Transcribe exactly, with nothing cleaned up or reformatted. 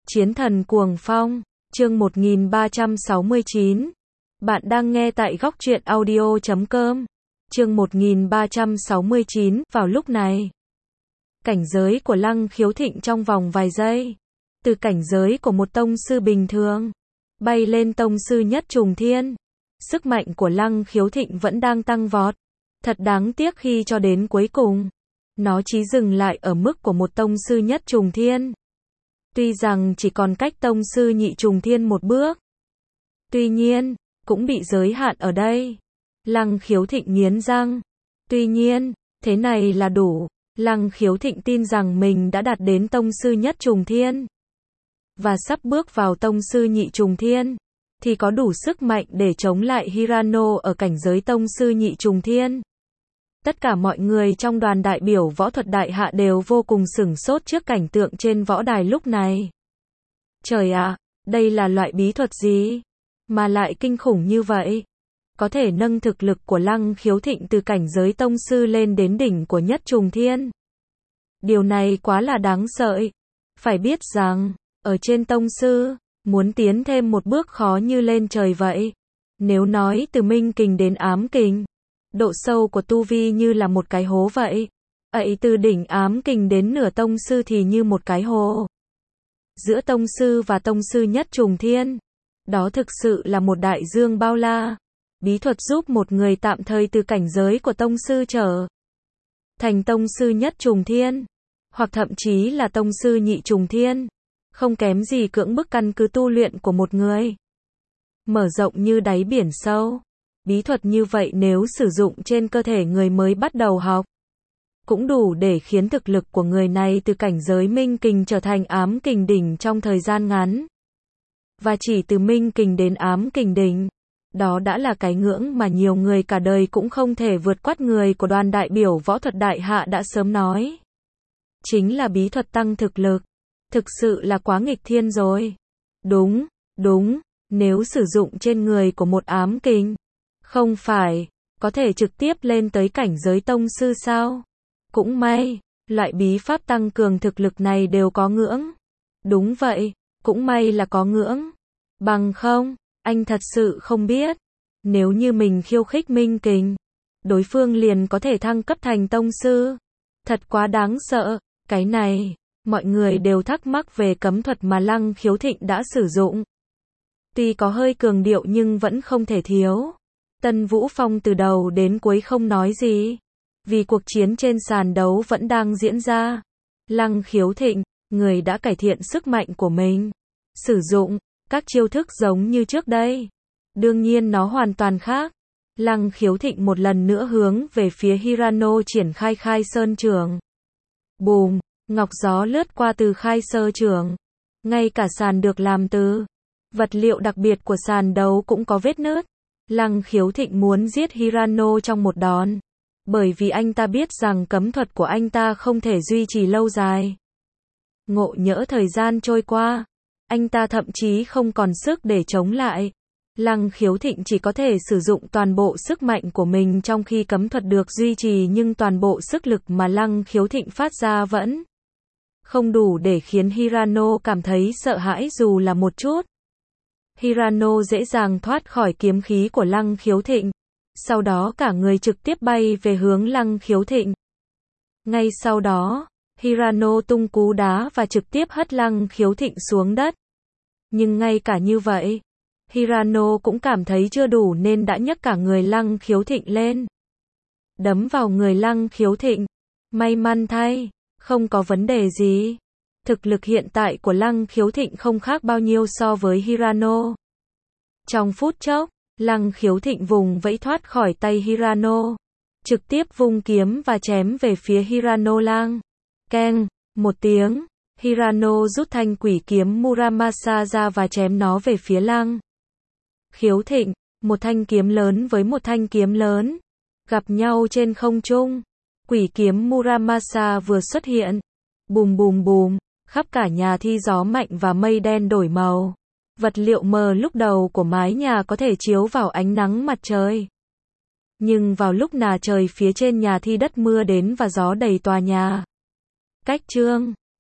Chiến thần cuồng phong, chương một nghìn ba trăm sáu mươi chín. Bạn đang nghe tại góc truyện audio chấm com. Chương một nghìn ba trăm sáu mươi chín, vào lúc này. Cảnh giới của Lăng Khiếu Thịnh trong vòng vài giây. Từ cảnh giới của một tông sư bình thường, bay lên tông sư nhất trùng thiên. Sức mạnh của Lăng Khiếu Thịnh vẫn đang tăng vọt. Thật đáng tiếc khi cho đến cuối cùng, nó chỉ dừng lại ở mức của một tông sư nhất trùng thiên. Tuy rằng chỉ còn cách tông sư nhị trùng thiên một bước. Tuy nhiên, cũng bị giới hạn ở đây. Lăng Khiếu Thịnh nghiến răng. Tuy nhiên, thế này là đủ. Lăng Khiếu Thịnh tin rằng mình đã đạt đến tông sư nhất trùng thiên. Và sắp bước vào tông sư nhị trùng thiên. Thì có đủ sức mạnh để chống lại Hirano ở cảnh giới tông sư nhị trùng thiên. Tất cả mọi người trong đoàn đại biểu võ thuật đại hạ đều vô cùng sửng sốt trước cảnh tượng trên võ đài lúc này. Trời ạ, đây là loại bí thuật gì? Mà lại kinh khủng như vậy. Có thể nâng thực lực của Lăng Khiếu Thịnh từ cảnh giới tông sư lên đến đỉnh của nhất trùng thiên. Điều này quá là đáng sợ. Phải biết rằng, ở trên tông sư, muốn tiến thêm một bước khó như lên trời vậy. Nếu nói từ minh kình đến ám kình, độ sâu của tu vi như là một cái hố vậy. Ấy từ đỉnh ám kình đến nửa tông sư thì như một cái hồ. Giữa tông sư và tông sư nhất trùng thiên, đó thực sự là một đại dương bao la. Bí thuật giúp một người tạm thời từ cảnh giới của tông sư trở thành tông sư nhất trùng thiên, hoặc thậm chí là tông sư nhị trùng thiên, không kém gì cưỡng bức căn cứ tu luyện của một người. Mở rộng như đáy biển sâu. Bí thuật như vậy nếu sử dụng trên cơ thể người mới bắt đầu học, cũng đủ để khiến thực lực của người này từ cảnh giới minh kình trở thành ám kình đỉnh trong thời gian ngắn. Và chỉ từ minh kình đến ám kình đỉnh, đó đã là cái ngưỡng mà nhiều người cả đời cũng không thể vượt qua. Người của đoàn đại biểu võ thuật đại hạ đã sớm nói. Chính là bí thuật tăng thực lực. Thực sự là quá nghịch thiên rồi. Đúng, đúng, nếu sử dụng trên người của một ám kình, không phải, có thể trực tiếp lên tới cảnh giới tông sư sao? Cũng may, loại bí pháp tăng cường thực lực này đều có ngưỡng. Đúng vậy, cũng may là có ngưỡng. Bằng không, anh thật sự không biết. Nếu như mình khiêu khích minh kình, đối phương liền có thể thăng cấp thành tông sư. Thật quá đáng sợ. Cái này, mọi người đều thắc mắc về cấm thuật mà Lăng Khiếu Thịnh đã sử dụng. Tuy có hơi cường điệu nhưng vẫn không thể thiếu. Tân Vũ Phong từ đầu đến cuối không nói gì. Vì cuộc chiến trên sàn đấu vẫn đang diễn ra. Lăng Khiếu Thịnh, người đã cải thiện sức mạnh của mình. Sử dụng các chiêu thức giống như trước đây. Đương nhiên nó hoàn toàn khác. Lăng Khiếu Thịnh một lần nữa hướng về phía Hirano triển khai khai sơn trưởng. Bùm, ngọc gió lướt qua từ khai sơ trưởng. Ngay cả sàn được làm từ vật liệu đặc biệt của sàn đấu cũng có vết nứt. Lăng Khiếu Thịnh muốn giết Hirano trong một đòn. Bởi vì anh ta biết rằng cấm thuật của anh ta không thể duy trì lâu dài. Ngộ nhỡ thời gian trôi qua, anh ta thậm chí không còn sức để chống lại. Lăng Khiếu Thịnh chỉ có thể sử dụng toàn bộ sức mạnh của mình trong khi cấm thuật được duy trì, nhưng toàn bộ sức lực mà Lăng Khiếu Thịnh phát ra vẫn không đủ để khiến Hirano cảm thấy sợ hãi dù là một chút. Hirano dễ dàng thoát khỏi kiếm khí của Lăng Khiếu Thịnh. Sau đó cả người trực tiếp bay về hướng Lăng Khiếu Thịnh. Ngay sau đó, Hirano tung cú đá và trực tiếp hất Lăng Khiếu Thịnh xuống đất. Nhưng ngay cả như vậy, Hirano cũng cảm thấy chưa đủ nên đã nhấc cả người Lăng Khiếu Thịnh lên. Đấm vào người Lăng Khiếu Thịnh. May mắn thay, không có vấn đề gì. Thực lực hiện tại của Lăng Khiếu Thịnh không khác bao nhiêu so với Hirano. Trong phút chốc, Lăng Khiếu Thịnh vùng vẫy thoát khỏi tay Hirano. Trực tiếp vung kiếm và chém về phía Hirano lang. Keng, một tiếng, Hirano rút thanh quỷ kiếm Muramasa ra và chém nó về phía Lăng Khiếu Thịnh. Một thanh kiếm lớn với một thanh kiếm lớn gặp nhau trên không trung. Quỷ kiếm Muramasa vừa xuất hiện. Bùm bùm bùm, khắp cả nhà thi gió mạnh và mây đen đổi màu. Vật liệu mờ lúc đầu của mái nhà có thể chiếu vào ánh nắng mặt trời. Nhưng vào lúc nà trời phía trên nhà thi đất mưa đến và gió đầy tòa nhà. Cách chương